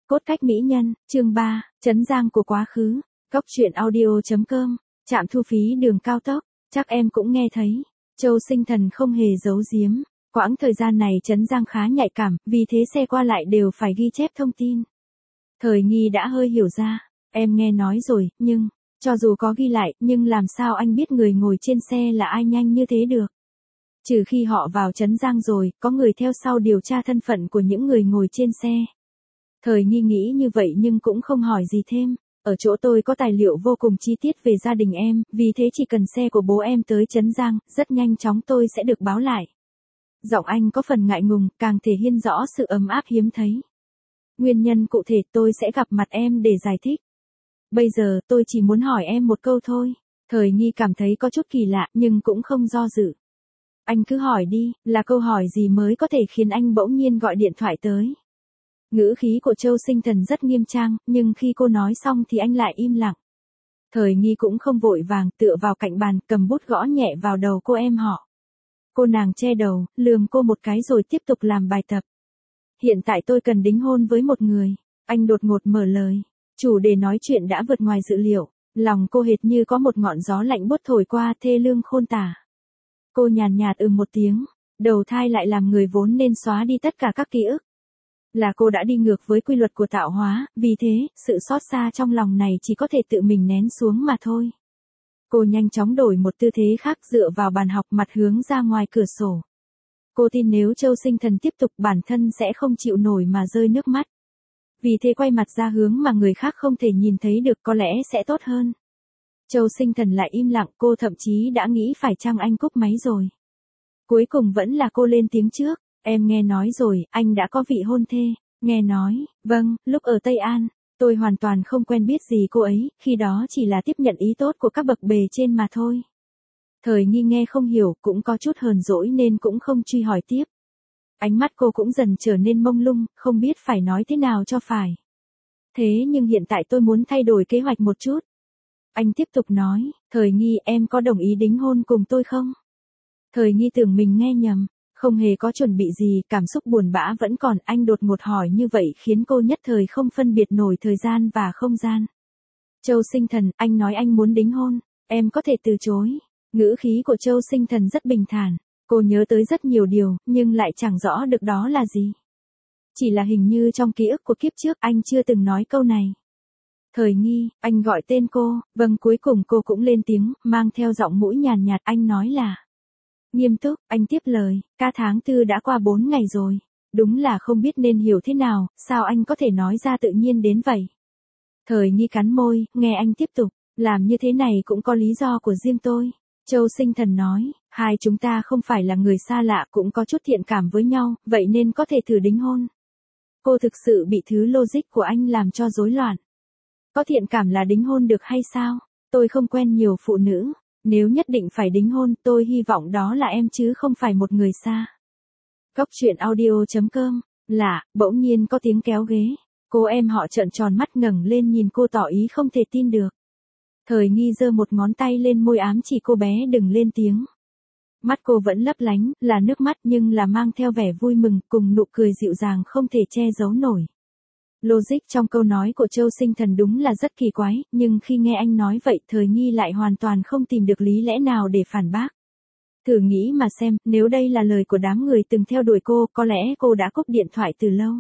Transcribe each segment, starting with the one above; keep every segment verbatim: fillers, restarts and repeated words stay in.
Cốt cách mỹ nhân, chương ba, Trấn Giang của quá khứ. Cốc truyện audio.com, trạm thu phí đường cao tốc, chắc em cũng nghe thấy. Châu Sinh Thần không hề giấu giếm. Quãng thời gian này Trấn Giang khá nhạy cảm, vì thế xe qua lại đều phải ghi chép thông tin. Thời Nghi đã hơi hiểu ra, em nghe nói rồi, nhưng, cho dù có ghi lại, nhưng làm sao anh biết người ngồi trên xe là ai nhanh như thế được? Trừ khi họ vào Trấn Giang rồi, có người theo sau điều tra thân phận của những người ngồi trên xe. Thời Nghi nghĩ như vậy nhưng cũng không hỏi gì thêm. Ở chỗ tôi có tài liệu vô cùng chi tiết về gia đình em, vì thế chỉ cần xe của bố em tới Trấn Giang, rất nhanh chóng tôi sẽ được báo lại. Giọng anh có phần ngại ngùng, càng thể hiện rõ sự ấm áp hiếm thấy. Nguyên nhân cụ thể tôi sẽ gặp mặt em để giải thích. Bây giờ tôi chỉ muốn hỏi em một câu thôi. Thời Nghi cảm thấy có chút kỳ lạ nhưng cũng không do dự. Anh cứ hỏi đi, là câu hỏi gì mới có thể khiến anh bỗng nhiên gọi điện thoại tới. Ngữ khí của Châu Sinh Thần rất nghiêm trang, nhưng khi cô nói xong thì anh lại im lặng. Thời Nghi cũng không vội vàng, tựa vào cạnh bàn, cầm bút gõ nhẹ vào đầu cô em họ. Cô nàng che đầu, lườm cô một cái rồi tiếp tục làm bài tập. Hiện tại tôi cần đính hôn với một người. Anh đột ngột mở lời. Chủ đề nói chuyện đã vượt ngoài dự liệu. Lòng cô hệt như có một ngọn gió lạnh buốt thổi qua, thê lương khôn tả. Cô nhàn nhạt ừ một tiếng. Đầu thai lại làm người vốn nên xóa đi tất cả các ký ức. Là cô đã đi ngược với quy luật của tạo hóa, vì thế, sự xót xa trong lòng này chỉ có thể tự mình nén xuống mà thôi. Cô nhanh chóng đổi một tư thế khác, dựa vào bàn học, mặt hướng ra ngoài cửa sổ. Cô tin nếu Châu Sinh Thần tiếp tục bản thân sẽ không chịu nổi mà rơi nước mắt. Vì thế quay mặt ra hướng mà người khác không thể nhìn thấy được, có lẽ sẽ tốt hơn. Châu Sinh Thần lại im lặng, cô thậm chí đã nghĩ phải chăng anh cúp máy rồi. Cuối cùng vẫn là cô lên tiếng trước. Em nghe nói rồi, anh đã có vị hôn thê. Nghe nói, vâng, lúc ở Tây An, tôi hoàn toàn không quen biết gì cô ấy, khi đó chỉ là tiếp nhận ý tốt của các bậc bề trên mà thôi. Thời Nghi nghe không hiểu, cũng có chút hờn dỗi nên cũng không truy hỏi tiếp. Ánh mắt cô cũng dần trở nên mông lung, không biết phải nói thế nào cho phải. Thế nhưng hiện tại tôi muốn thay đổi kế hoạch một chút. Anh tiếp tục nói, Thời Nghi, em có đồng ý đính hôn cùng tôi không? Thời Nghi tưởng mình nghe nhầm. Không hề có chuẩn bị gì, cảm xúc buồn bã vẫn còn, anh đột ngột hỏi như vậy khiến cô nhất thời không phân biệt nổi thời gian và không gian. Châu Sinh Thần, anh nói anh muốn đính hôn, em có thể từ chối. Ngữ khí của Châu Sinh Thần rất bình thản, cô nhớ tới rất nhiều điều, nhưng lại chẳng rõ được đó là gì. Chỉ là hình như trong ký ức của kiếp trước anh chưa từng nói câu này. Thời Nghi, anh gọi tên cô, vâng, cuối cùng cô cũng lên tiếng, mang theo giọng mũi nhàn nhạt, anh nói là. Nghiêm túc, anh tiếp lời, ca tháng tư đã qua bốn ngày rồi. Đúng là không biết nên hiểu thế nào, sao anh có thể nói ra tự nhiên đến vậy? Thời Nghi cắn môi, nghe anh tiếp tục, làm như thế này cũng có lý do của riêng tôi. Châu Sinh Thần nói, hai chúng ta không phải là người xa lạ, cũng có chút thiện cảm với nhau, vậy nên có thể thử đính hôn. Cô thực sự bị thứ logic của anh làm cho rối loạn. Có thiện cảm là đính hôn được hay sao? Tôi không quen nhiều phụ nữ. Nếu nhất định phải đính hôn, tôi hy vọng đó là em chứ không phải một người xa. Cốc truyện audio.com, lạ, bỗng nhiên có tiếng kéo ghế. Cô em họ trợn tròn mắt ngẩng lên nhìn cô tỏ ý không thể tin được. Thời Nghi giơ một ngón tay lên môi ám chỉ cô bé đừng lên tiếng. Mắt cô vẫn lấp lánh, là nước mắt nhưng là mang theo vẻ vui mừng cùng nụ cười dịu dàng không thể che giấu nổi. Logic trong câu nói của Châu Sinh Thần đúng là rất kỳ quái, nhưng khi nghe anh nói vậy Thời Nghi lại hoàn toàn không tìm được lý lẽ nào để phản bác. Thử nghĩ mà xem, nếu đây là lời của đám người từng theo đuổi cô, có lẽ cô đã cúp điện thoại từ lâu.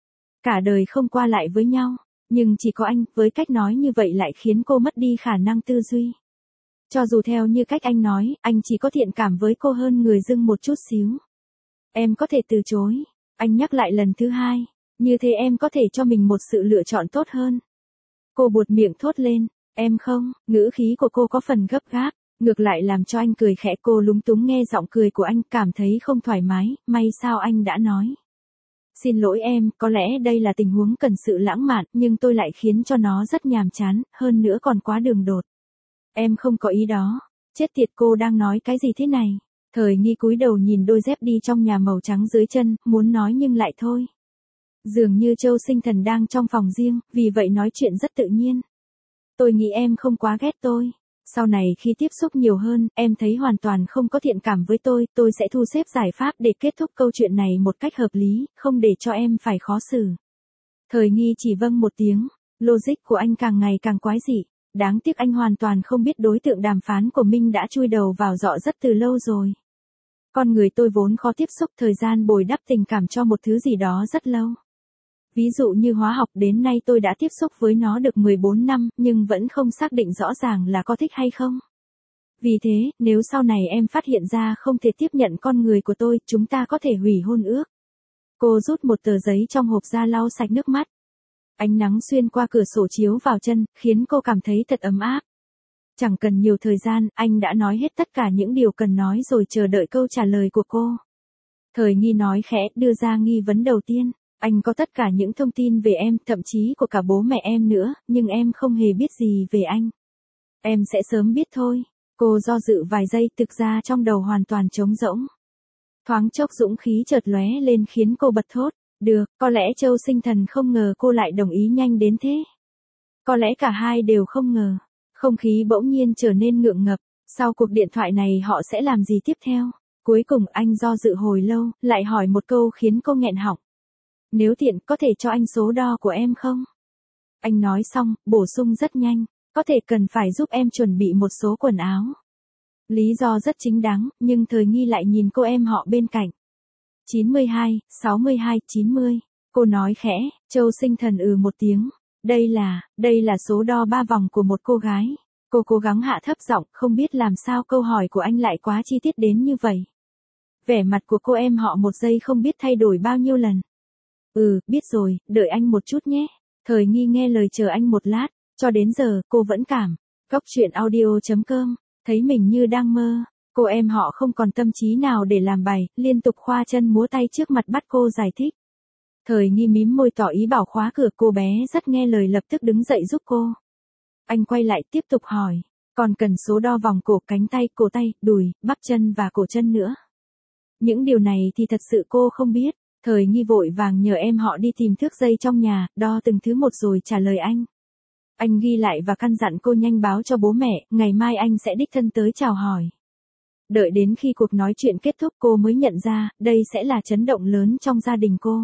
Cả đời không qua lại với nhau, nhưng chỉ có anh, với cách nói như vậy lại khiến cô mất đi khả năng tư duy. Cho dù theo như cách anh nói, anh chỉ có thiện cảm với cô hơn người dưng một chút xíu. Em có thể từ chối, anh nhắc lại lần thứ hai. Như thế em có thể cho mình một sự lựa chọn tốt hơn. Cô buột miệng thốt lên, em không, ngữ khí của cô có phần gấp gáp, ngược lại làm cho anh cười khẽ. Cô lúng túng nghe giọng cười của anh, cảm thấy không thoải mái, may sao anh đã nói. Xin lỗi em, có lẽ đây là tình huống cần sự lãng mạn, nhưng tôi lại khiến cho nó rất nhàm chán, hơn nữa còn quá đường đột. Em không có ý đó, chết tiệt, cô đang nói cái gì thế này? Thời Nghi cúi đầu nhìn đôi dép đi trong nhà màu trắng dưới chân, muốn nói nhưng lại thôi. Dường như Châu Sinh Thần đang trong phòng riêng, vì vậy nói chuyện rất tự nhiên. Tôi nghĩ em không quá ghét tôi. Sau này khi tiếp xúc nhiều hơn, em thấy hoàn toàn không có thiện cảm với tôi, tôi sẽ thu xếp giải pháp để kết thúc câu chuyện này một cách hợp lý, không để cho em phải khó xử. Thời nghi chỉ vâng một tiếng, logic của anh càng ngày càng quái dị, đáng tiếc anh hoàn toàn không biết đối tượng đàm phán của Minh đã chui đầu vào dọ rất từ lâu rồi. Con người tôi vốn khó tiếp xúc thời gian bồi đắp tình cảm cho một thứ gì đó rất lâu. Ví dụ như hóa học đến nay tôi đã tiếp xúc với nó được mười bốn năm nhưng vẫn không xác định rõ ràng là có thích hay không. Vì thế, nếu sau này em phát hiện ra không thể tiếp nhận con người của tôi, chúng ta có thể hủy hôn ước. Cô rút một tờ giấy trong hộp ra lau sạch nước mắt. Ánh nắng xuyên qua cửa sổ chiếu vào chân, khiến cô cảm thấy thật ấm áp. Chẳng cần nhiều thời gian, anh đã nói hết tất cả những điều cần nói rồi chờ đợi câu trả lời của cô. Thời nghi nói khẽ, đưa ra nghi vấn đầu tiên. Anh có tất cả những thông tin về em, thậm chí của cả bố mẹ em nữa, nhưng em không hề biết gì về anh. Em sẽ sớm biết thôi. Cô do dự vài giây, thực ra trong đầu hoàn toàn trống rỗng. Thoáng chốc dũng khí chợt lóe lên khiến cô bật thốt. Được, có lẽ Châu Sinh Thần không ngờ cô lại đồng ý nhanh đến thế. Có lẽ cả hai đều không ngờ. Không khí bỗng nhiên trở nên ngượng ngập. Sau cuộc điện thoại này họ sẽ làm gì tiếp theo? Cuối cùng anh do dự hồi lâu, lại hỏi một câu khiến cô nghẹn họng. Nếu tiện, có thể cho anh số đo của em không? Anh nói xong, bổ sung rất nhanh. Có thể cần phải giúp em chuẩn bị một số quần áo. Lý do rất chính đáng, nhưng thời nghi lại nhìn cô em họ bên cạnh. chín mươi hai, sáu mươi hai, chín mươi. Cô nói khẽ, Châu Sinh Thần ừ một tiếng. Đây là, đây là số đo ba vòng của một cô gái. Cô cố gắng hạ thấp giọng, không biết làm sao câu hỏi của anh lại quá chi tiết đến như vậy. Vẻ mặt của cô em họ một giây không biết thay đổi bao nhiêu lần. Ừ, biết rồi, đợi anh một chút nhé. Thời nghi nghe lời chờ anh một lát, cho đến giờ, cô vẫn cảm. Góc truyện audio chấm com, thấy mình như đang mơ. Cô em họ không còn tâm trí nào để làm bài, liên tục khoa chân múa tay trước mặt bắt cô giải thích. Thời nghi mím môi tỏ ý bảo khóa cửa, cô bé rất nghe lời lập tức đứng dậy giúp cô. Anh quay lại tiếp tục hỏi, còn cần số đo vòng cổ, cánh tay, cổ tay, đùi, bắp chân và cổ chân nữa. Những điều này thì thật sự cô không biết. Thời nghi vội vàng nhờ em họ đi tìm thước dây trong nhà, đo từng thứ một rồi trả lời anh. Anh ghi lại và căn dặn cô nhanh báo cho bố mẹ, ngày mai anh sẽ đích thân tới chào hỏi. Đợi đến khi cuộc nói chuyện kết thúc cô mới nhận ra, đây sẽ là chấn động lớn trong gia đình cô.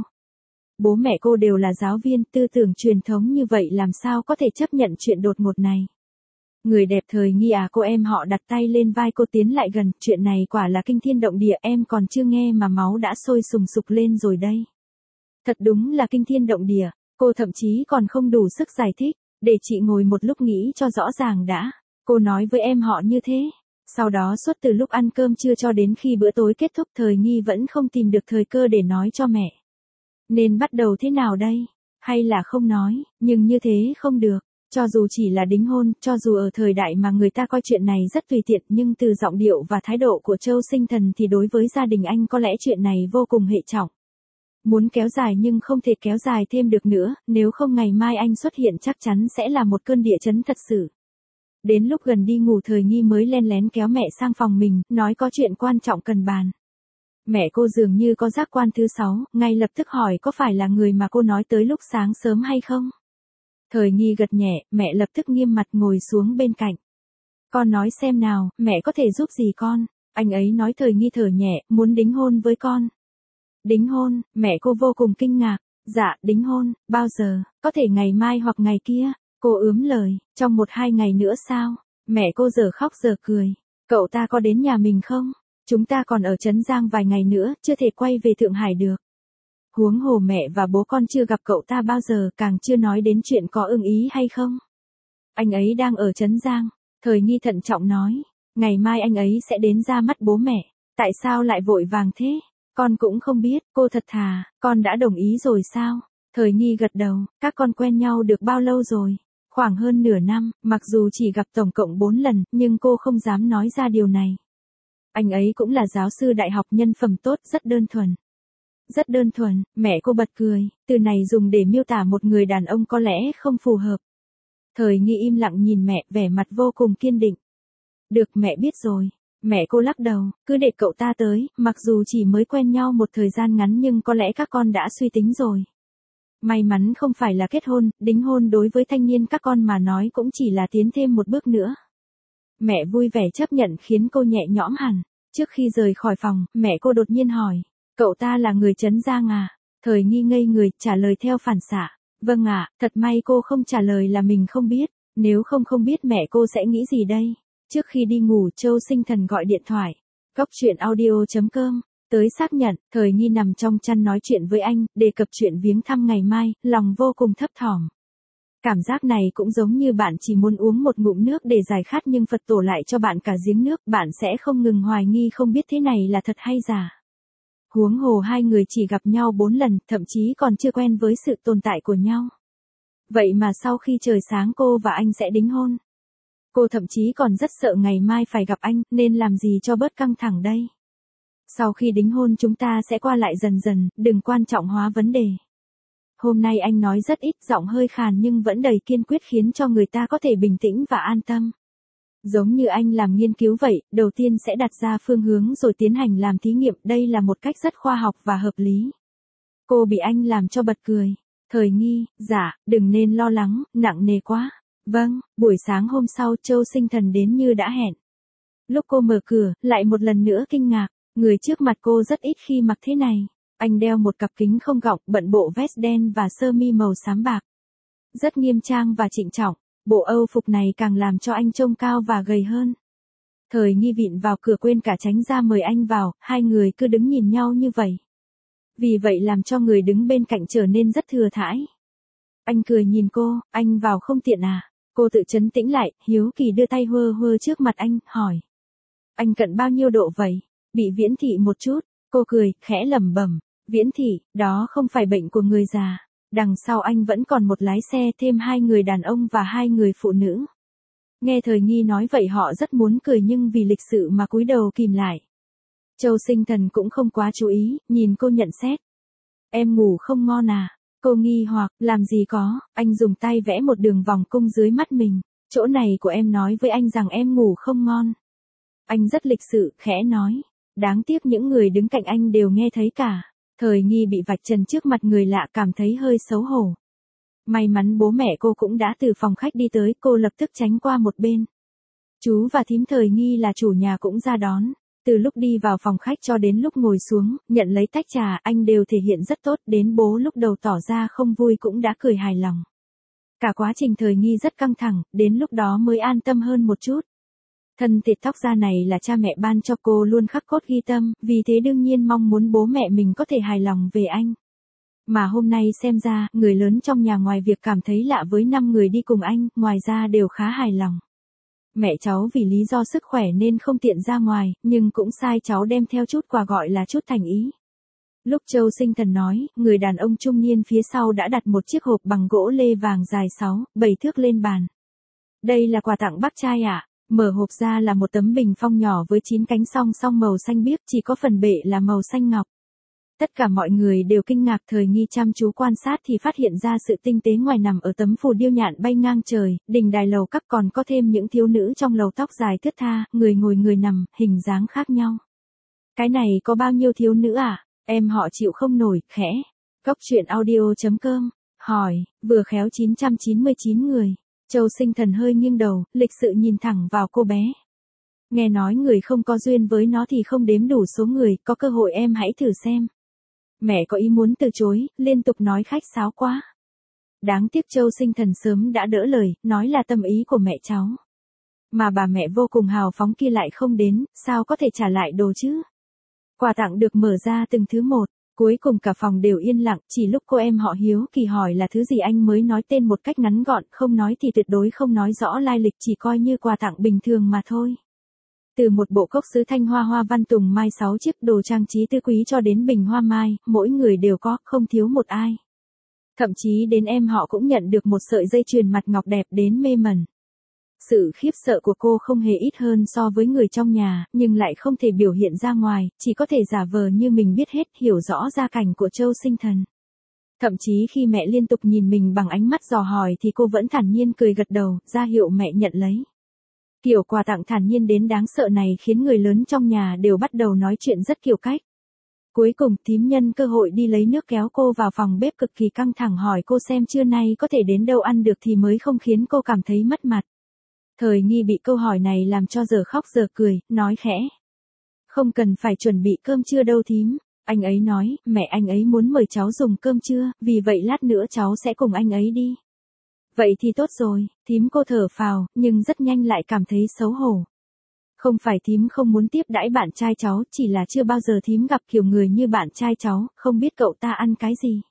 Bố mẹ cô đều là giáo viên, tư tưởng truyền thống như vậy làm sao có thể chấp nhận chuyện đột ngột này. Người đẹp thời nghi à, cô em họ đặt tay lên vai cô tiến lại gần, chuyện này quả là kinh thiên động địa, em còn chưa nghe mà máu đã sôi sùng sục lên rồi đây. Thật đúng là kinh thiên động địa, cô thậm chí còn không đủ sức giải thích, để chị ngồi một lúc nghĩ cho rõ ràng đã. Cô nói với em họ như thế. Sau đó suốt từ lúc ăn cơm trưa cho đến khi bữa tối kết thúc thời nghi vẫn không tìm được thời cơ để nói cho mẹ. Nên bắt đầu thế nào đây? Hay là không nói, nhưng như thế không được. Cho dù chỉ là đính hôn, cho dù ở thời đại mà người ta coi chuyện này rất tùy tiện, nhưng từ giọng điệu và thái độ của Châu Sinh Thần thì đối với gia đình anh có lẽ chuyện này vô cùng hệ trọng. Muốn kéo dài nhưng không thể kéo dài thêm được nữa, nếu không ngày mai anh xuất hiện chắc chắn sẽ là một cơn địa chấn thật sự. Đến lúc gần đi ngủ thời nghi mới len lén kéo mẹ sang phòng mình, nói có chuyện quan trọng cần bàn. Mẹ cô dường như có giác quan thứ sáu, ngay lập tức hỏi có phải là người mà cô nói tới lúc sáng sớm hay không? Thời nghi gật nhẹ, mẹ lập tức nghiêm mặt ngồi xuống bên cạnh. Con nói xem nào, mẹ có thể giúp gì con? Anh ấy nói thời nghi thở nhẹ, muốn đính hôn với con. Đính hôn, mẹ cô vô cùng kinh ngạc. Dạ, đính hôn, bao giờ, có thể ngày mai hoặc ngày kia. Cô ướm lời, trong một hai ngày nữa sao? Mẹ cô giờ khóc giờ cười. Cậu ta có đến nhà mình không? Chúng ta còn ở Trấn Giang vài ngày nữa, chưa thể quay về Thượng Hải được. Huống hồ mẹ và bố con chưa gặp cậu ta bao giờ, càng chưa nói đến chuyện có ưng ý hay không. Anh ấy đang ở Trấn Giang. Thời nghi thận trọng nói, ngày mai anh ấy sẽ đến ra mắt bố mẹ. Tại sao lại vội vàng thế? Con cũng không biết, cô thật thà, con đã đồng ý rồi sao? Thời nghi gật đầu, các con quen nhau được bao lâu rồi? Khoảng hơn nửa năm, mặc dù chỉ gặp tổng cộng bốn lần, nhưng cô không dám nói ra điều này. Anh ấy cũng là giáo sư đại học, nhân phẩm tốt, rất đơn thuần. Rất đơn thuần, mẹ cô bật cười, từ này dùng để miêu tả một người đàn ông có lẽ không phù hợp. Thời nghi im lặng nhìn mẹ, vẻ mặt vô cùng kiên định. Được, mẹ biết rồi. Mẹ cô lắc đầu, cứ để cậu ta tới, mặc dù chỉ mới quen nhau một thời gian ngắn nhưng có lẽ các con đã suy tính rồi. May mắn không phải là kết hôn, đính hôn đối với thanh niên các con mà nói cũng chỉ là tiến thêm một bước nữa. Mẹ vui vẻ chấp nhận khiến cô nhẹ nhõm hẳn. Trước khi rời khỏi phòng, mẹ cô đột nhiên hỏi, cậu ta là người Trấn Giang à? Thời nghi ngây người, trả lời theo phản xạ. Vâng ạ, thật may cô không trả lời là mình không biết, nếu không không biết mẹ cô sẽ nghĩ gì đây. Trước khi đi ngủ Châu Sinh Thần gọi điện thoại. Cóc truyện audio chấm com. Tới xác nhận, Thời Nghi nằm trong chăn nói chuyện với anh, đề cập chuyện viếng thăm ngày mai, lòng vô cùng thấp thỏm. Cảm giác này cũng giống như bạn chỉ muốn uống một ngụm nước để giải khát nhưng Phật tổ lại cho bạn cả giếng nước, bạn sẽ không ngừng hoài nghi không biết thế này là thật hay giả. Huống hồ hai người chỉ gặp nhau bốn lần, thậm chí còn chưa quen với sự tồn tại của nhau. Vậy mà sau khi trời sáng cô và anh sẽ đính hôn. Cô thậm chí còn rất sợ ngày mai phải gặp anh, nên làm gì cho bớt căng thẳng đây. Sau khi đính hôn chúng ta sẽ qua lại dần dần, đừng quan trọng hóa vấn đề. Hôm nay anh nói rất ít, giọng hơi khàn nhưng vẫn đầy kiên quyết khiến cho người ta có thể bình tĩnh và an tâm. Giống như anh làm nghiên cứu vậy, đầu tiên sẽ đặt ra phương hướng rồi tiến hành làm thí nghiệm, đây là một cách rất khoa học và hợp lý. Cô bị anh làm cho bật cười. Thời Nghi, dạ, đừng nên lo lắng, nặng nề quá. Vâng, buổi sáng hôm sau Châu Sinh Thần đến như đã hẹn. Lúc cô mở cửa, lại một lần nữa kinh ngạc, người trước mặt cô rất ít khi mặc thế này. Anh đeo một cặp kính không gọng, bận bộ vest đen và sơ mi màu xám bạc. Rất nghiêm trang và trịnh trọng, bộ âu phục này càng làm cho anh trông cao và gầy hơn. Thời Nghi vịn vào cửa quên cả tránh ra mời anh vào, hai người cứ đứng nhìn nhau như vậy. Vì vậy làm cho người đứng bên cạnh trở nên rất thừa thãi. Anh cười nhìn cô, anh vào không tiện à? Cô tự trấn tĩnh lại, hiếu kỳ đưa tay hơ hơ trước mặt anh, hỏi. Anh cận bao nhiêu độ vậy? Bị viễn thị một chút, cô cười, khẽ lẩm bẩm. Viễn thị, đó không phải bệnh của người già. Đằng sau anh vẫn còn một lái xe, thêm hai người đàn ông và hai người phụ nữ. Nghe Thời Nghi nói vậy họ rất muốn cười nhưng vì lịch sự mà cúi đầu kìm lại. Châu Sinh Thần cũng không quá chú ý, nhìn cô nhận xét. Em ngủ không ngon à? Cô nghi hoặc, làm gì có, anh dùng tay vẽ một đường vòng cung dưới mắt mình. Chỗ này của em nói với anh rằng em ngủ không ngon. Anh rất lịch sự, khẽ nói. Đáng tiếc những người đứng cạnh anh đều nghe thấy cả. Thời Nghi bị vạch trần trước mặt người lạ cảm thấy hơi xấu hổ. May mắn bố mẹ cô cũng đã từ phòng khách đi tới, cô lập tức tránh qua một bên. Chú và thím Thời Nghi là chủ nhà cũng ra đón. Từ lúc đi vào phòng khách cho đến lúc ngồi xuống, nhận lấy tách trà, anh đều thể hiện rất tốt, đến bố lúc đầu tỏ ra không vui cũng đã cười hài lòng. Cả quá trình Thời Nghi rất căng thẳng, đến lúc đó mới an tâm hơn một chút. Thân tiệt tóc da này là cha mẹ ban cho cô luôn khắc cốt ghi tâm, vì thế đương nhiên mong muốn bố mẹ mình có thể hài lòng về anh. Mà hôm nay xem ra, người lớn trong nhà ngoài việc cảm thấy lạ với năm người đi cùng anh, ngoài ra đều khá hài lòng. Mẹ cháu vì lý do sức khỏe nên không tiện ra ngoài, nhưng cũng sai cháu đem theo chút quà gọi là chút thành ý. Lúc Châu Sinh Thần nói, người đàn ông trung niên phía sau đã đặt một chiếc hộp bằng gỗ lê vàng dài sáu, bảy thước lên bàn. Đây là quà tặng bác trai ạ. À? Mở hộp ra là một tấm bình phong nhỏ với chín cánh song song màu xanh biếc, chỉ có phần bệ là màu xanh ngọc. Tất cả mọi người đều kinh ngạc. Thời Nghi chăm chú quan sát thì phát hiện ra sự tinh tế ngoài nằm ở tấm phù điêu nhạn bay ngang trời, đình đài lầu các còn có thêm những thiếu nữ trong lầu tóc dài thướt tha, người ngồi người nằm, hình dáng khác nhau. Cái này có bao nhiêu thiếu nữ à? Em họ chịu không nổi, khẽ. Cóc truyện audio chấm com, hỏi, vừa khéo chín trăm chín mươi chín người. Châu Sinh Thần hơi nghiêng đầu, lịch sự nhìn thẳng vào cô bé. Nghe nói người không có duyên với nó thì không đếm đủ số người, có cơ hội em hãy thử xem. Mẹ có ý muốn từ chối, liên tục nói khách sáo quá. Đáng tiếc Châu Sinh Thần sớm đã đỡ lời, nói là tâm ý của mẹ cháu. Mà bà mẹ vô cùng hào phóng kia lại không đến, sao có thể trả lại đồ chứ? Quà tặng được mở ra từng thứ một, cuối cùng cả phòng đều yên lặng, chỉ lúc cô em họ hiếu kỳ hỏi là thứ gì anh mới nói tên một cách ngắn gọn, không nói thì tuyệt đối không nói rõ lai lịch, chỉ coi như quà tặng bình thường mà thôi. Từ một bộ cốc sứ thanh hoa hoa văn tùng mai sáu chiếc đồ trang trí tứ quý cho đến bình hoa mai, mỗi người đều có, không thiếu một ai. Thậm chí đến em họ cũng nhận được một sợi dây chuyền mặt ngọc đẹp đến mê mẩn. Sự khiếp sợ của cô không hề ít hơn so với người trong nhà, nhưng lại không thể biểu hiện ra ngoài, chỉ có thể giả vờ như mình biết hết, hiểu rõ gia cảnh của Châu Sinh Thần. Thậm chí khi mẹ liên tục nhìn mình bằng ánh mắt dò hỏi thì cô vẫn thản nhiên cười gật đầu, ra hiệu mẹ nhận lấy. Kiểu quà tặng thản nhiên đến đáng sợ này khiến người lớn trong nhà đều bắt đầu nói chuyện rất kiểu cách. Cuối cùng thím nhân cơ hội đi lấy nước kéo cô vào phòng bếp cực kỳ căng thẳng hỏi cô xem trưa nay có thể đến đâu ăn được thì mới không khiến cô cảm thấy mất mặt. Thời Nghi bị câu hỏi này làm cho giờ khóc giờ cười, nói khẽ. Không cần phải chuẩn bị cơm trưa đâu thím, Anh ấy nói, mẹ anh ấy muốn mời cháu dùng cơm trưa, vì vậy lát nữa cháu sẽ cùng anh ấy đi. Vậy thì tốt rồi, thím cô thở phào, nhưng rất nhanh lại cảm thấy xấu hổ. Không phải thím không muốn tiếp đãi bạn trai cháu, chỉ là chưa bao giờ thím gặp kiểu người như bạn trai cháu, không biết cậu ta ăn cái gì.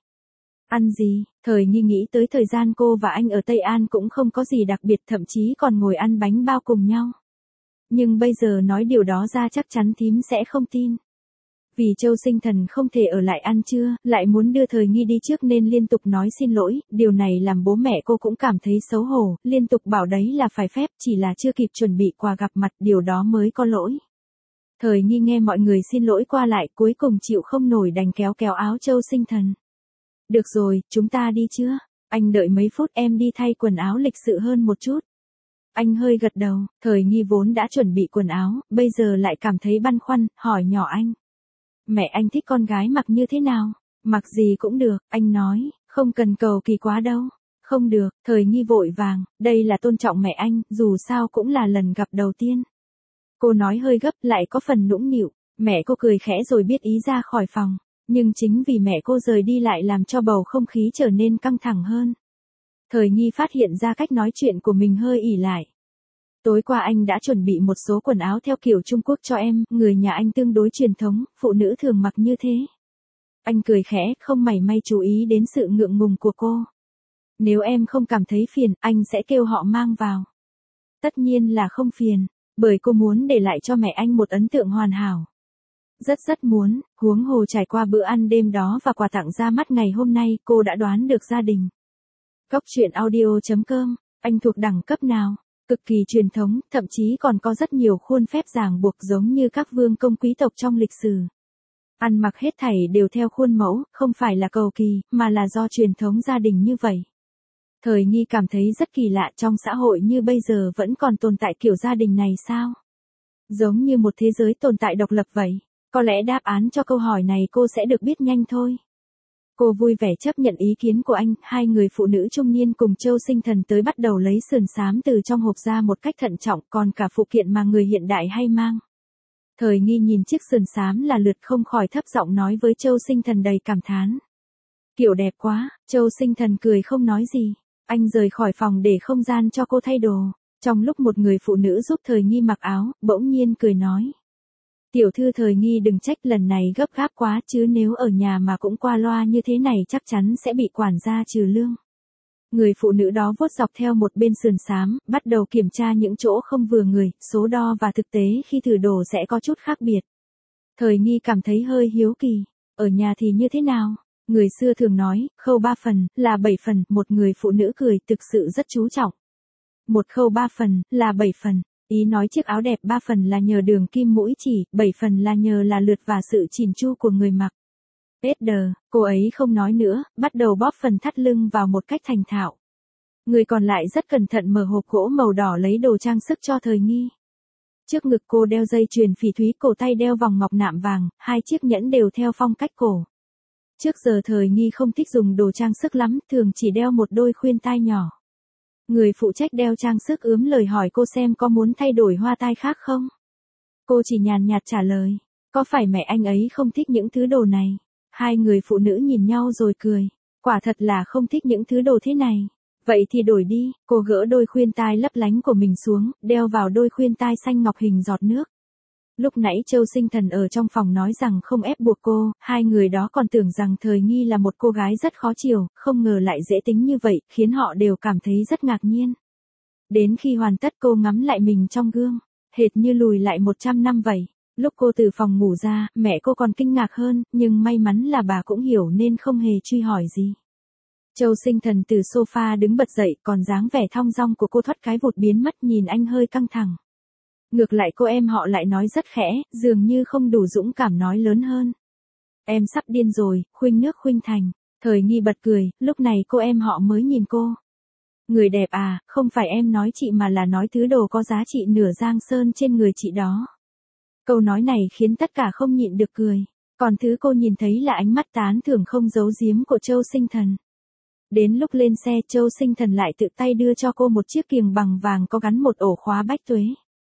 Ăn gì, thời nghi nghĩ tới thời gian cô và anh ở Tây An cũng không có gì đặc biệt, thậm chí còn ngồi ăn bánh bao cùng nhau. Nhưng bây giờ nói điều đó ra chắc chắn thím sẽ không tin. Vì Châu Sinh Thần không thể ở lại ăn trưa, lại muốn đưa thời nghi đi trước nên liên tục nói xin lỗi, điều này làm bố mẹ cô cũng cảm thấy xấu hổ, liên tục bảo đấy là phải phép, chỉ là chưa kịp chuẩn bị quà gặp mặt, điều đó mới có lỗi. Thời nghi nghe mọi người xin lỗi qua lại, cuối cùng chịu không nổi đành kéo kéo áo Châu Sinh Thần. Được rồi, chúng ta đi chưa? Anh đợi mấy phút, em đi thay quần áo lịch sự hơn một chút. Anh hơi gật đầu, thời nghi vốn đã chuẩn bị quần áo, bây giờ lại cảm thấy băn khoăn, hỏi nhỏ anh. Mẹ anh thích con gái mặc như thế nào? Mặc gì cũng được, anh nói, không cần cầu kỳ quá đâu. Không được, thời nghi vội vàng, đây là tôn trọng mẹ anh, dù sao cũng là lần gặp đầu tiên. Cô nói hơi gấp, lại có phần nũng nịu, mẹ cô cười khẽ rồi biết ý ra khỏi phòng. Nhưng chính vì mẹ cô rời đi lại làm cho bầu không khí trở nên căng thẳng hơn. Thời nghi phát hiện ra cách nói chuyện của mình hơi ỉ lại. Tối qua anh đã chuẩn bị một số quần áo theo kiểu Trung Quốc cho em, người nhà anh tương đối truyền thống, phụ nữ thường mặc như thế. Anh cười khẽ, không mảy may chú ý đến sự ngượng ngùng của cô. Nếu em không cảm thấy phiền, anh sẽ kêu họ mang vào. Tất nhiên là không phiền, bởi cô muốn để lại cho mẹ anh một ấn tượng hoàn hảo. Rất rất muốn, huống hồ trải qua bữa ăn đêm đó và quà tặng ra mắt ngày hôm nay, cô đã đoán được gia đình. Góc truyện audio chấm com, anh thuộc đẳng cấp nào? Cực kỳ truyền thống, thậm chí còn có rất nhiều khuôn phép ràng buộc giống như các vương công quý tộc trong lịch sử. Ăn mặc hết thảy đều theo khuôn mẫu, không phải là cầu kỳ, mà là do truyền thống gia đình như vậy. Thời nghi cảm thấy rất kỳ lạ, trong xã hội như bây giờ vẫn còn tồn tại kiểu gia đình này sao? Giống như một thế giới tồn tại độc lập vậy. Có lẽ đáp án cho câu hỏi này cô sẽ được biết nhanh thôi. Cô vui vẻ chấp nhận ý kiến của anh, hai người phụ nữ trung niên cùng Châu Sinh Thần tới bắt đầu lấy sườn xám từ trong hộp ra một cách thận trọng, còn cả phụ kiện mà người hiện đại hay mang. Thời nghi nhìn chiếc sườn xám là lượt không khỏi thấp giọng nói với Châu Sinh Thần đầy cảm thán. Kiểu đẹp quá, Châu Sinh Thần cười không nói gì. Anh rời khỏi phòng để không gian cho cô thay đồ. Trong lúc một người phụ nữ giúp Thời nghi mặc áo, bỗng nhiên cười nói. Tiểu thư Thời nghi đừng trách, lần này gấp gáp quá, chứ nếu ở nhà mà cũng qua loa như thế này chắc chắn sẽ bị quản gia trừ lương. Người phụ nữ đó vuốt dọc theo một bên sườn xám, bắt đầu kiểm tra những chỗ không vừa người, số đo và thực tế khi thử đồ sẽ có chút khác biệt. Thời nghi cảm thấy hơi hiếu kỳ, ở nhà thì như thế nào? Người xưa thường nói, khâu ba phần, là bảy phần, một người phụ nữ cười thực sự rất chú trọng. Một khâu ba phần, là bảy phần. Ý nói chiếc áo đẹp ba phần là nhờ đường kim mũi chỉ, bảy phần là nhờ là lượt và sự chỉn chu của người mặc. ét đờ, cô ấy không nói nữa, bắt đầu bóp phần thắt lưng vào một cách thành thạo. Người còn lại rất cẩn thận mở hộp gỗ màu đỏ lấy đồ trang sức cho Thời nghi. Trước ngực cô đeo dây chuyền phỉ thúy, cổ tay đeo vòng ngọc nạm vàng, hai chiếc nhẫn đều theo phong cách cổ. Trước giờ Thời nghi không thích dùng đồ trang sức lắm, thường chỉ đeo một đôi khuyên tai nhỏ. Người phụ trách đeo trang sức ướm lời hỏi cô xem có muốn thay đổi hoa tai khác không. Cô chỉ nhàn nhạt trả lời, có phải mẹ anh ấy không thích những thứ đồ này? Hai người phụ nữ nhìn nhau rồi cười, quả thật là không thích những thứ đồ thế này. Vậy thì đổi đi, cô gỡ đôi khuyên tai lấp lánh của mình xuống, đeo vào đôi khuyên tai xanh ngọc hình giọt nước. Lúc nãy Châu Sinh Thần ở trong phòng nói rằng không ép buộc cô, hai người đó còn tưởng rằng Thời nghi là một cô gái rất khó chiều, không ngờ lại dễ tính như vậy, khiến họ đều cảm thấy rất ngạc nhiên. Đến khi hoàn tất cô ngắm lại mình trong gương, hệt như lùi lại một trăm năm vậy. Lúc cô từ phòng ngủ ra, mẹ cô còn kinh ngạc hơn, nhưng may mắn là bà cũng hiểu nên không hề truy hỏi gì. Châu Sinh Thần từ sofa đứng bật dậy, còn dáng vẻ thong dong của cô thoát cái vụt biến mất, nhìn anh hơi căng thẳng. Ngược lại cô em họ lại nói rất khẽ, dường như không đủ dũng cảm nói lớn hơn. Em sắp điên rồi, khuynh nước khuynh thành. Thời nghi bật cười, lúc này cô em họ mới nhìn cô. Người đẹp à, không phải em nói chị mà là nói thứ đồ có giá trị nửa giang sơn trên người chị đó. Câu nói này khiến tất cả không nhịn được cười. Còn thứ cô nhìn thấy là ánh mắt tán thưởng không giấu giếm của Châu Sinh Thần. Đến lúc lên xe, Châu Sinh Thần lại tự tay đưa cho cô một chiếc kiềng bằng vàng có gắn một ổ khóa bách tuế.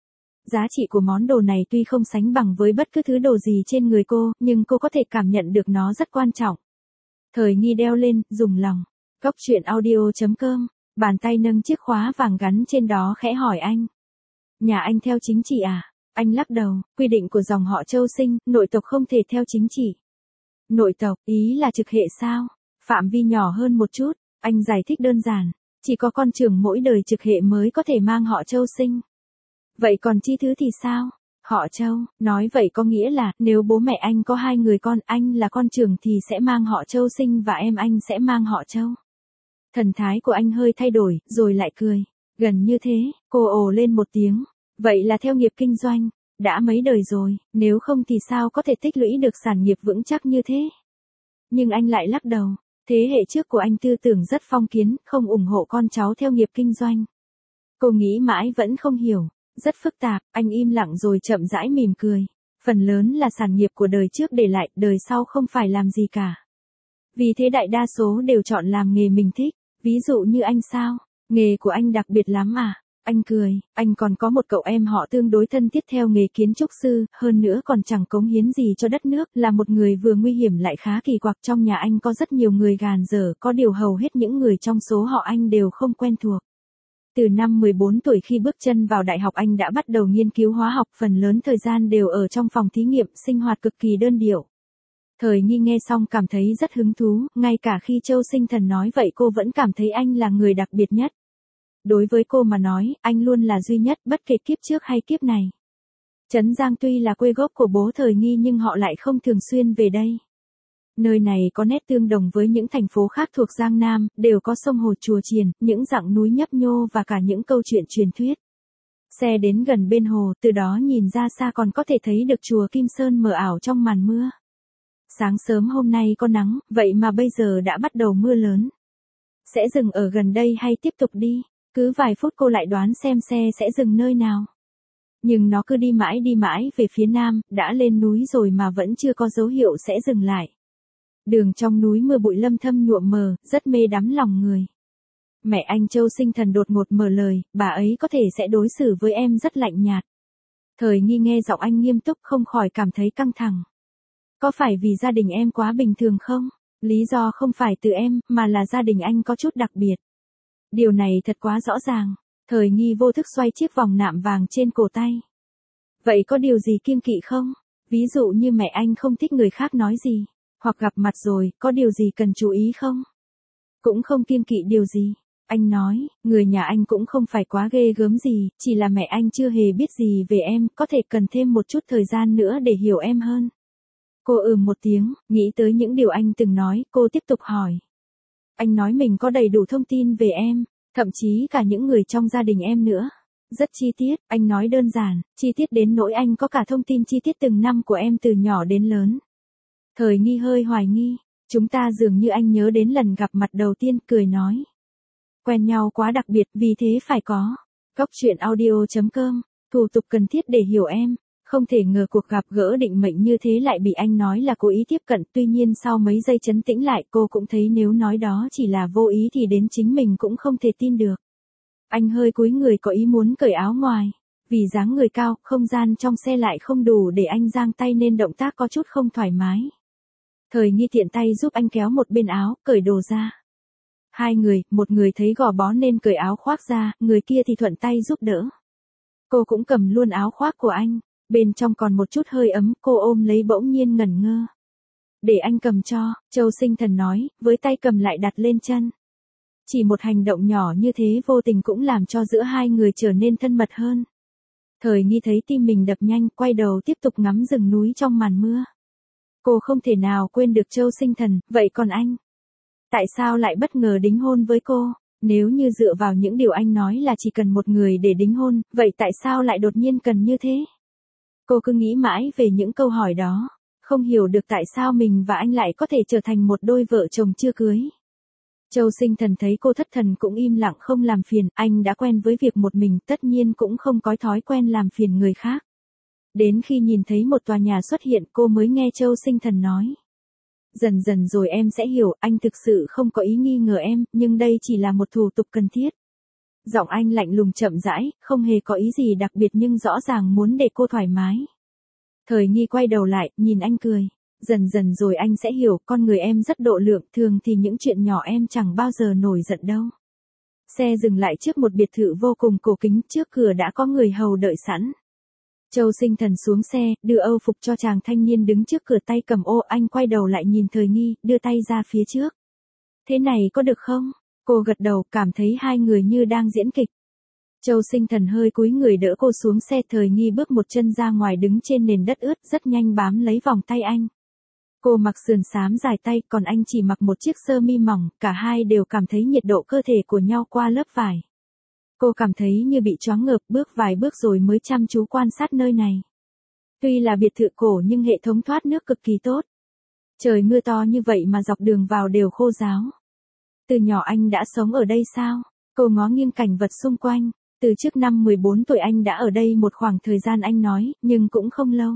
Giá trị của món đồ này tuy không sánh bằng với bất cứ thứ đồ gì trên người cô, nhưng cô có thể cảm nhận được nó rất quan trọng. Thời nghi đeo lên, dùng lòng. Cốc truyện audio chấm com, bàn tay nâng chiếc khóa vàng gắn trên đó khẽ hỏi anh. Nhà anh theo chính trị à? Anh lắc đầu, quy định của dòng họ Châu Sinh, nội tộc không thể theo chính trị. Nội tộc, ý là trực hệ sao? Phạm vi nhỏ hơn một chút, anh giải thích đơn giản. Chỉ có con trưởng mỗi đời trực hệ mới có thể mang họ Châu Sinh. Vậy còn chi thứ thì sao? Họ Châu, nói vậy có nghĩa là, nếu bố mẹ anh có hai người con, anh là con trưởng thì sẽ mang họ Châu Sinh và em anh sẽ mang họ Châu. Thần thái của anh hơi thay đổi, rồi lại cười. Gần như thế, cô ồ lên một tiếng. Vậy là theo nghiệp kinh doanh, đã mấy đời rồi, nếu không thì sao có thể tích lũy được sản nghiệp vững chắc như thế? Nhưng anh lại lắc đầu. Thế hệ trước của anh tư tưởng rất phong kiến, không ủng hộ con cháu theo nghiệp kinh doanh. Cô nghĩ mãi vẫn không hiểu. Rất phức tạp, anh im lặng rồi chậm rãi mỉm cười. Phần lớn là sản nghiệp của đời trước để lại, đời sau không phải làm gì cả. Vì thế đại đa số đều chọn làm nghề mình thích. Ví dụ như anh sao? Nghề của anh đặc biệt lắm à? Anh cười, anh còn có một cậu em họ tương đối thân thiết theo nghề kiến trúc sư, hơn nữa còn chẳng cống hiến gì cho đất nước, là một người vừa nguy hiểm lại khá kỳ quặc. Trong nhà anh có rất nhiều người gàn dở, có điều hầu hết những người trong số họ anh đều không quen thuộc. Từ năm mười bốn tuổi khi bước chân vào đại học anh đã bắt đầu nghiên cứu hóa học, phần lớn thời gian đều ở trong phòng thí nghiệm, sinh hoạt cực kỳ đơn điệu. Thời nghi nghe xong cảm thấy rất hứng thú, ngay cả khi Châu Sinh Thần nói vậy cô vẫn cảm thấy anh là người đặc biệt nhất. Đối với cô mà nói, anh luôn là duy nhất, bất kể kiếp trước hay kiếp này. Trấn Giang tuy là quê gốc của bố Thời nghi nhưng họ lại không thường xuyên về đây. Nơi này có nét tương đồng với những thành phố khác thuộc Giang Nam, đều có sông hồ chùa chiền, những dặng núi nhấp nhô và cả những câu chuyện truyền thuyết. Xe đến gần bên hồ, từ đó nhìn ra xa còn có thể thấy được chùa Kim Sơn mờ ảo trong màn mưa. Sáng sớm hôm nay có nắng, vậy mà bây giờ đã bắt đầu mưa lớn. Sẽ dừng ở gần đây hay tiếp tục đi? Cứ vài phút cô lại đoán xem xe sẽ dừng nơi nào. Nhưng nó cứ đi mãi đi mãi về phía nam, đã lên núi rồi mà vẫn chưa có dấu hiệu sẽ dừng lại. Đường trong núi mưa bụi lâm thâm nhuộm mờ, rất mê đắm lòng người. Mẹ anh Châu Sinh Thần đột ngột mở lời, bà ấy có thể sẽ đối xử với em rất lạnh nhạt. Thời nghi nghe giọng anh nghiêm túc không khỏi cảm thấy căng thẳng. Có phải vì gia đình em quá bình thường không? Lý do không phải từ em, mà là gia đình anh có chút đặc biệt. Điều này thật quá rõ ràng. Thời nghi vô thức xoay chiếc vòng nạm vàng trên cổ tay. Vậy có điều gì kiêng kỵ không? Ví dụ như mẹ anh không thích người khác nói gì. Hoặc gặp mặt rồi, có điều gì cần chú ý không? Cũng không kiêng kỵ điều gì. Anh nói, người nhà anh cũng không phải quá ghê gớm gì, chỉ là mẹ anh chưa hề biết gì về em, có thể cần thêm một chút thời gian nữa để hiểu em hơn. Cô ừm một tiếng, nghĩ tới những điều anh từng nói, cô tiếp tục hỏi. Anh nói mình có đầy đủ thông tin về em, thậm chí cả những người trong gia đình em nữa. Rất chi tiết, anh nói đơn giản, chi tiết đến nỗi anh có cả thông tin chi tiết từng năm của em từ nhỏ đến lớn. Thời nghi hơi hoài nghi, chúng ta dường như anh nhớ đến lần gặp mặt đầu tiên, cười nói. Quen nhau quá đặc biệt, vì thế phải có. Cốc truyện audio chấm com, thủ tục cần thiết để hiểu em. Không thể ngờ cuộc gặp gỡ định mệnh như thế lại bị anh nói là cố ý tiếp cận, tuy nhiên sau mấy giây trấn tĩnh lại cô cũng thấy nếu nói đó chỉ là vô ý thì đến chính mình cũng không thể tin được. Anh hơi cúi người có ý muốn cởi áo ngoài. Vì dáng người cao, không gian trong xe lại không đủ để anh giang tay nên động tác có chút không thoải mái. Thời nghi tiện tay giúp anh kéo một bên áo, cởi đồ ra. Hai người, một người thấy gò bó nên cởi áo khoác ra, người kia thì thuận tay giúp đỡ. Cô cũng cầm luôn áo khoác của anh, bên trong còn một chút hơi ấm, cô ôm lấy bỗng nhiên ngẩn ngơ. Để anh cầm cho, Châu Sinh Thần nói, với tay cầm lại đặt lên chân. Chỉ một hành động nhỏ như thế vô tình cũng làm cho giữa hai người trở nên thân mật hơn. Thời nghi thấy tim mình đập nhanh, quay đầu tiếp tục ngắm rừng núi trong màn mưa. Cô không thể nào quên được Châu Sinh Thần, vậy còn anh? Tại sao lại bất ngờ đính hôn với cô? Nếu như dựa vào những điều anh nói là chỉ cần một người để đính hôn, vậy tại sao lại đột nhiên cần như thế? Cô cứ nghĩ mãi về những câu hỏi đó, không hiểu được tại sao mình và anh lại có thể trở thành một đôi vợ chồng chưa cưới. Châu Sinh Thần thấy cô thất thần cũng im lặng không làm phiền, anh đã quen với việc một mình, tất nhiên cũng không có thói quen làm phiền người khác. Đến khi nhìn thấy một tòa nhà xuất hiện cô mới nghe Châu Sinh Thần nói. Dần dần rồi em sẽ hiểu, anh thực sự không có ý nghi ngờ em, nhưng đây chỉ là một thủ tục cần thiết. Giọng anh lạnh lùng chậm rãi, không hề có ý gì đặc biệt nhưng rõ ràng muốn để cô thoải mái. Thời nghi quay đầu lại, nhìn anh cười. Dần dần rồi anh sẽ hiểu, con người em rất độ lượng, thường thì những chuyện nhỏ em chẳng bao giờ nổi giận đâu. Xe dừng lại trước một biệt thự vô cùng cổ kính, trước cửa đã có người hầu đợi sẵn. Châu Sinh Thần xuống xe, đưa âu phục cho chàng thanh niên đứng trước cửa tay cầm ô, anh quay đầu lại nhìn Thời Nghi, đưa tay ra phía trước. Thế này có được không? Cô gật đầu, cảm thấy hai người như đang diễn kịch. Châu Sinh Thần hơi cúi người đỡ cô xuống xe, Thời Nghi bước một chân ra ngoài đứng trên nền đất ướt, rất nhanh bám lấy vòng tay anh. Cô mặc sườn xám dài tay, còn anh chỉ mặc một chiếc sơ mi mỏng, cả hai đều cảm thấy nhiệt độ cơ thể của nhau qua lớp vải. Cô cảm thấy như bị choáng ngợp, bước vài bước rồi mới chăm chú quan sát nơi này. Tuy là biệt thự cổ nhưng hệ thống thoát nước cực kỳ tốt. Trời mưa to như vậy mà dọc đường vào đều khô ráo. Từ nhỏ anh đã sống ở đây sao? Cô ngó nghiêng cảnh vật xung quanh. Từ trước năm mười bốn tuổi anh đã ở đây một khoảng thời gian, anh nói, nhưng cũng không lâu.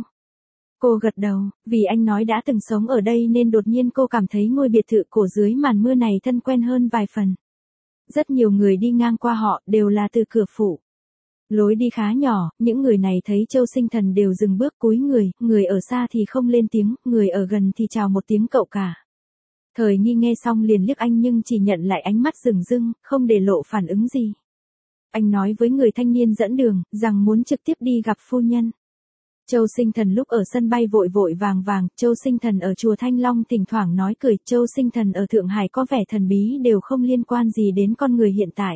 Cô gật đầu, vì anh nói đã từng sống ở đây nên đột nhiên cô cảm thấy ngôi biệt thự cổ dưới màn mưa này thân quen hơn vài phần. Rất nhiều người đi ngang qua họ đều là từ cửa phụ. Lối đi khá nhỏ, những người này thấy Châu Sinh Thần đều dừng bước cúi người, người ở xa thì không lên tiếng, người ở gần thì chào một tiếng cậu cả. Thời Nghi nghe xong liền liếc anh nhưng chỉ nhận lại ánh mắt rừng rưng, không để lộ phản ứng gì. Anh nói với người thanh niên dẫn đường, rằng muốn trực tiếp đi gặp phu nhân. Châu Sinh Thần lúc ở sân bay vội vội vàng vàng, Châu Sinh Thần ở chùa Thanh Long thỉnh thoảng nói cười, Châu Sinh Thần ở Thượng Hải có vẻ thần bí đều không liên quan gì đến con người hiện tại.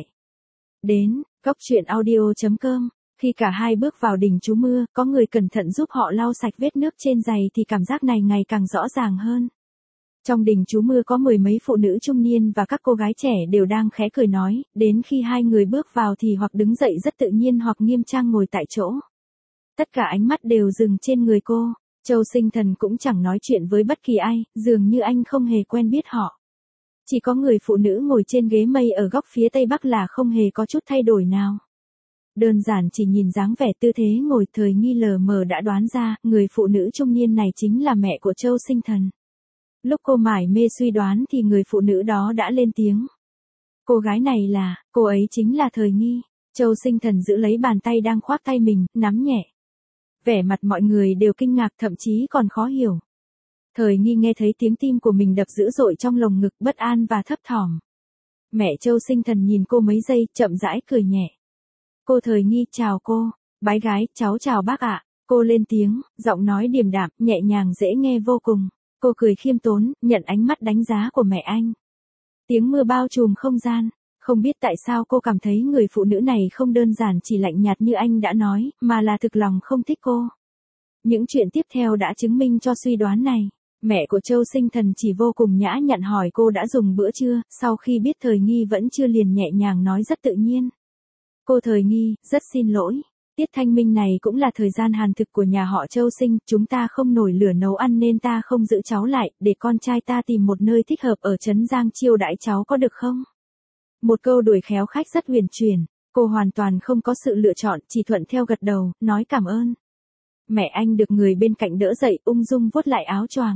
Đến, góc truyện audio chấm com, khi cả hai bước vào đình trú mưa, có người cẩn thận giúp họ lau sạch vết nước trên giày thì cảm giác này ngày càng rõ ràng hơn. Trong đình trú mưa có mười mấy phụ nữ trung niên và các cô gái trẻ đều đang khẽ cười nói, đến khi hai người bước vào thì hoặc đứng dậy rất tự nhiên hoặc nghiêm trang ngồi tại chỗ. Tất cả ánh mắt đều dừng trên người cô, Châu Sinh Thần cũng chẳng nói chuyện với bất kỳ ai, dường như anh không hề quen biết họ. Chỉ có người phụ nữ ngồi trên ghế mây ở góc phía tây bắc là không hề có chút thay đổi nào. Đơn giản chỉ nhìn dáng vẻ tư thế ngồi, Thời Nghi lờ mờ đã đoán ra, người phụ nữ trung niên này chính là mẹ của Châu Sinh Thần. Lúc cô mải mê suy đoán thì người phụ nữ đó đã lên tiếng. Cô gái này là, cô ấy chính là Thời Nghi. Châu Sinh Thần giữ lấy bàn tay đang khoác tay mình, nắm nhẹ. Vẻ mặt mọi người đều kinh ngạc, thậm chí còn khó hiểu. Thời Nghi nghe thấy tiếng tim của mình đập dữ dội trong lồng ngực, bất an và thấp thỏm. Mẹ Châu Sinh Thần nhìn cô mấy giây, chậm rãi cười nhẹ. Cô Thời Nghi, chào cô. Bái gái, cháu chào bác ạ. Cô lên tiếng, giọng nói điềm đạm, nhẹ nhàng dễ nghe vô cùng. Cô cười khiêm tốn, nhận ánh mắt đánh giá của mẹ anh. Tiếng mưa bao trùm không gian. Không biết tại sao cô cảm thấy người phụ nữ này không đơn giản chỉ lạnh nhạt như anh đã nói, mà là thực lòng không thích cô. Những chuyện tiếp theo đã chứng minh cho suy đoán này. Mẹ của Châu Sinh Thần chỉ vô cùng nhã nhặn hỏi cô đã dùng bữa trưa, sau khi biết Thời Nghi vẫn chưa liền nhẹ nhàng nói rất tự nhiên. Cô Thời Nghi, rất xin lỗi. Tiết thanh minh này cũng là thời gian hàn thực của nhà họ Châu Sinh, chúng ta không nổi lửa nấu ăn nên ta không giữ cháu lại, để con trai ta tìm một nơi thích hợp ở Trấn Giang chiêu đãi cháu có được không? Một câu đuổi khéo khách rất huyền chuyển, cô hoàn toàn không có sự lựa chọn, chỉ thuận theo gật đầu, nói cảm ơn. Mẹ anh được người bên cạnh đỡ dậy, ung dung vuốt lại áo choàng.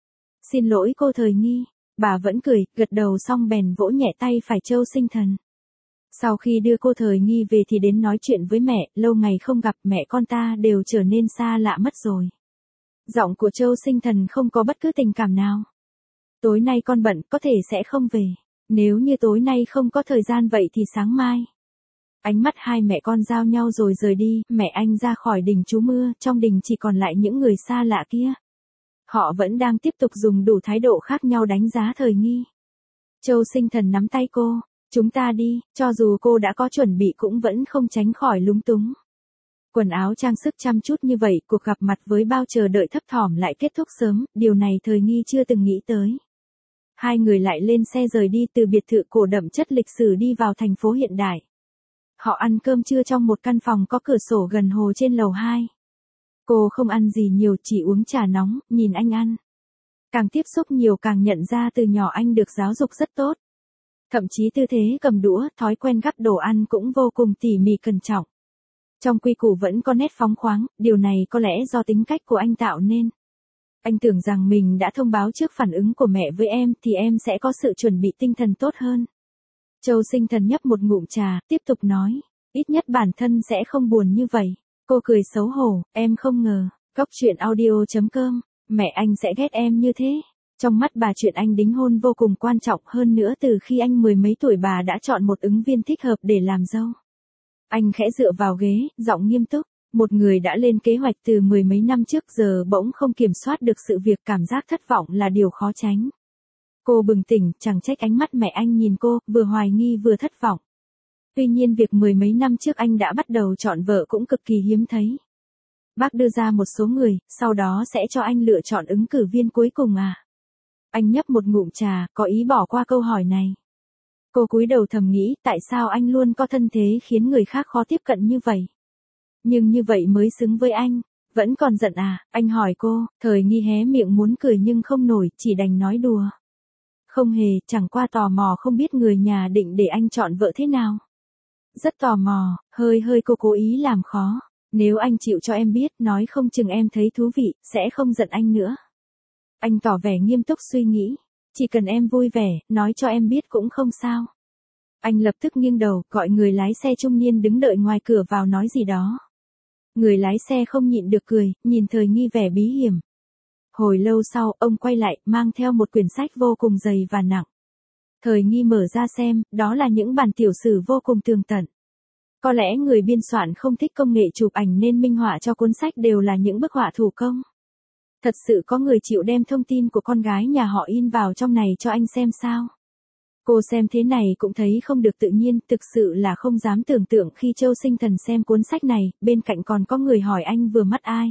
Xin lỗi cô Thời Nghi, bà vẫn cười, gật đầu xong bèn vỗ nhẹ tay phải Châu Sinh Thần. Sau khi đưa cô Thời Nghi về thì đến nói chuyện với mẹ, lâu ngày không gặp mẹ con ta đều trở nên xa lạ mất rồi. Giọng của Châu Sinh Thần không có bất cứ tình cảm nào. Tối nay con bận, có thể sẽ không về. Nếu như tối nay không có thời gian vậy thì sáng mai. Ánh mắt hai mẹ con giao nhau rồi rời đi, mẹ anh ra khỏi đình trú mưa, trong đình chỉ còn lại những người xa lạ kia. Họ vẫn đang tiếp tục dùng đủ thái độ khác nhau đánh giá Thời Nghi. Châu Sinh Thần nắm tay cô, chúng ta đi, cho dù cô đã có chuẩn bị cũng vẫn không tránh khỏi lúng túng. Quần áo trang sức chăm chút như vậy, cuộc gặp mặt với bao chờ đợi thấp thỏm lại kết thúc sớm, điều này Thời Nghi chưa từng nghĩ tới. Hai người lại lên xe rời đi, từ biệt thự cổ đậm chất lịch sử đi vào thành phố hiện đại. Họ ăn cơm trưa trong một căn phòng có cửa sổ gần hồ trên lầu hai. Cô không ăn gì nhiều, chỉ uống trà nóng, nhìn anh ăn. Càng tiếp xúc nhiều càng nhận ra từ nhỏ anh được giáo dục rất tốt. Thậm chí tư thế cầm đũa, thói quen gắp đồ ăn cũng vô cùng tỉ mỉ cẩn trọng. Trong quy củ vẫn có nét phóng khoáng, điều này có lẽ do tính cách của anh tạo nên. Anh tưởng rằng mình đã thông báo trước phản ứng của mẹ với em thì em sẽ có sự chuẩn bị tinh thần tốt hơn. Châu Sinh Thần nhấp một ngụm trà, tiếp tục nói, ít nhất bản thân sẽ không buồn như vậy. Cô cười xấu hổ, em không ngờ, Góc Chuyện Audio.com, mẹ anh sẽ ghét em như thế. Trong mắt bà chuyện anh đính hôn vô cùng quan trọng, hơn nữa từ khi anh mười mấy tuổi bà đã chọn một ứng viên thích hợp để làm dâu. Anh khẽ dựa vào ghế, giọng nghiêm túc, một người đã lên kế hoạch từ mười mấy năm trước giờ bỗng không kiểm soát được sự việc, cảm giác thất vọng là điều khó tránh. Cô bừng tỉnh, chẳng trách ánh mắt mẹ anh nhìn cô, vừa hoài nghi vừa thất vọng. Tuy nhiên việc mười mấy năm trước anh đã bắt đầu chọn vợ cũng cực kỳ hiếm thấy. Bác đưa ra một số người, sau đó sẽ cho anh lựa chọn ứng cử viên cuối cùng à? Anh nhấp một ngụm trà, có ý bỏ qua câu hỏi này. Cô cúi đầu thầm nghĩ, tại sao anh luôn có thân thế khiến người khác khó tiếp cận như vậy? Nhưng như vậy mới xứng với anh. Vẫn còn giận à? Anh hỏi cô, Thời Nghi hé miệng muốn cười nhưng không nổi, chỉ đành nói đùa. Không hề, chẳng qua tò mò không biết người nhà định để anh chọn vợ thế nào. Rất tò mò, hơi hơi cô cố ý làm khó. Nếu anh chịu cho em biết, nói không chừng em thấy thú vị, sẽ không giận anh nữa. Anh tỏ vẻ nghiêm túc suy nghĩ. Chỉ cần em vui vẻ, nói cho em biết cũng không sao. Anh lập tức nghiêng đầu, gọi người lái xe trung niên đứng đợi ngoài cửa vào nói gì đó. Người lái xe không nhịn được cười, nhìn Thời Nghi vẻ bí hiểm. Hồi lâu sau, ông quay lại, mang theo một quyển sách vô cùng dày và nặng. Thời Nghi mở ra xem, đó là những bản tiểu sử vô cùng tường tận. Có lẽ người biên soạn không thích công nghệ chụp ảnh nên minh họa cho cuốn sách đều là những bức họa thủ công. Thật sự có người chịu đem thông tin của con gái nhà họ in vào trong này cho anh xem sao? Cô xem thế này cũng thấy không được tự nhiên, thực sự là không dám tưởng tượng khi Châu Sinh Thần xem cuốn sách này, bên cạnh còn có người hỏi anh vừa mắt ai.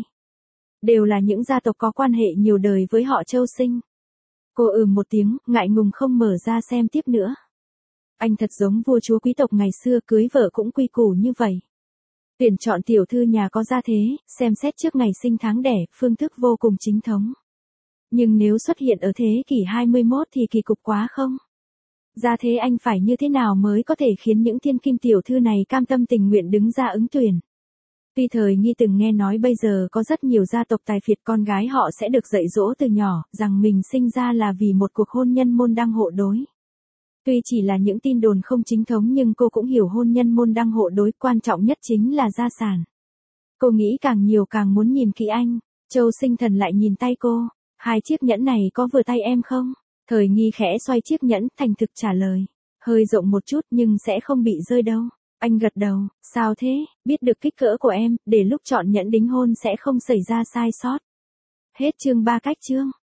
Đều là những gia tộc có quan hệ nhiều đời với họ Châu Sinh. Cô ừm một tiếng, ngại ngùng không mở ra xem tiếp nữa. Anh thật giống vua chúa quý tộc ngày xưa, cưới vợ cũng quy củ như vậy. Tuyển chọn tiểu thư nhà có gia thế, xem xét trước ngày sinh tháng đẻ, phương thức vô cùng chính thống. Nhưng nếu xuất hiện ở thế kỷ hai mươi mốt thì kỳ cục quá không? Gia thế anh phải như thế nào mới có thể khiến những thiên kim tiểu thư này cam tâm tình nguyện đứng ra ứng tuyển? Tuy Thời Nghi từng nghe nói bây giờ có rất nhiều gia tộc tài phiệt con gái họ sẽ được dạy dỗ từ nhỏ, rằng mình sinh ra là vì một cuộc hôn nhân môn đăng hộ đối. Tuy chỉ là những tin đồn không chính thống nhưng cô cũng hiểu hôn nhân môn đăng hộ đối, quan trọng nhất chính là gia sản. Cô nghĩ càng nhiều càng muốn nhìn kỹ anh. Châu Sinh Thần lại nhìn tay cô. Hai chiếc nhẫn này có vừa tay em không? Thời Nghi khẽ xoay chiếc nhẫn, thành thực trả lời. Hơi rộng một chút nhưng sẽ không bị rơi đâu. Anh gật đầu, sao thế, biết được kích cỡ của em, để lúc chọn nhẫn đính hôn sẽ không xảy ra sai sót. Hết chương ba cách chương.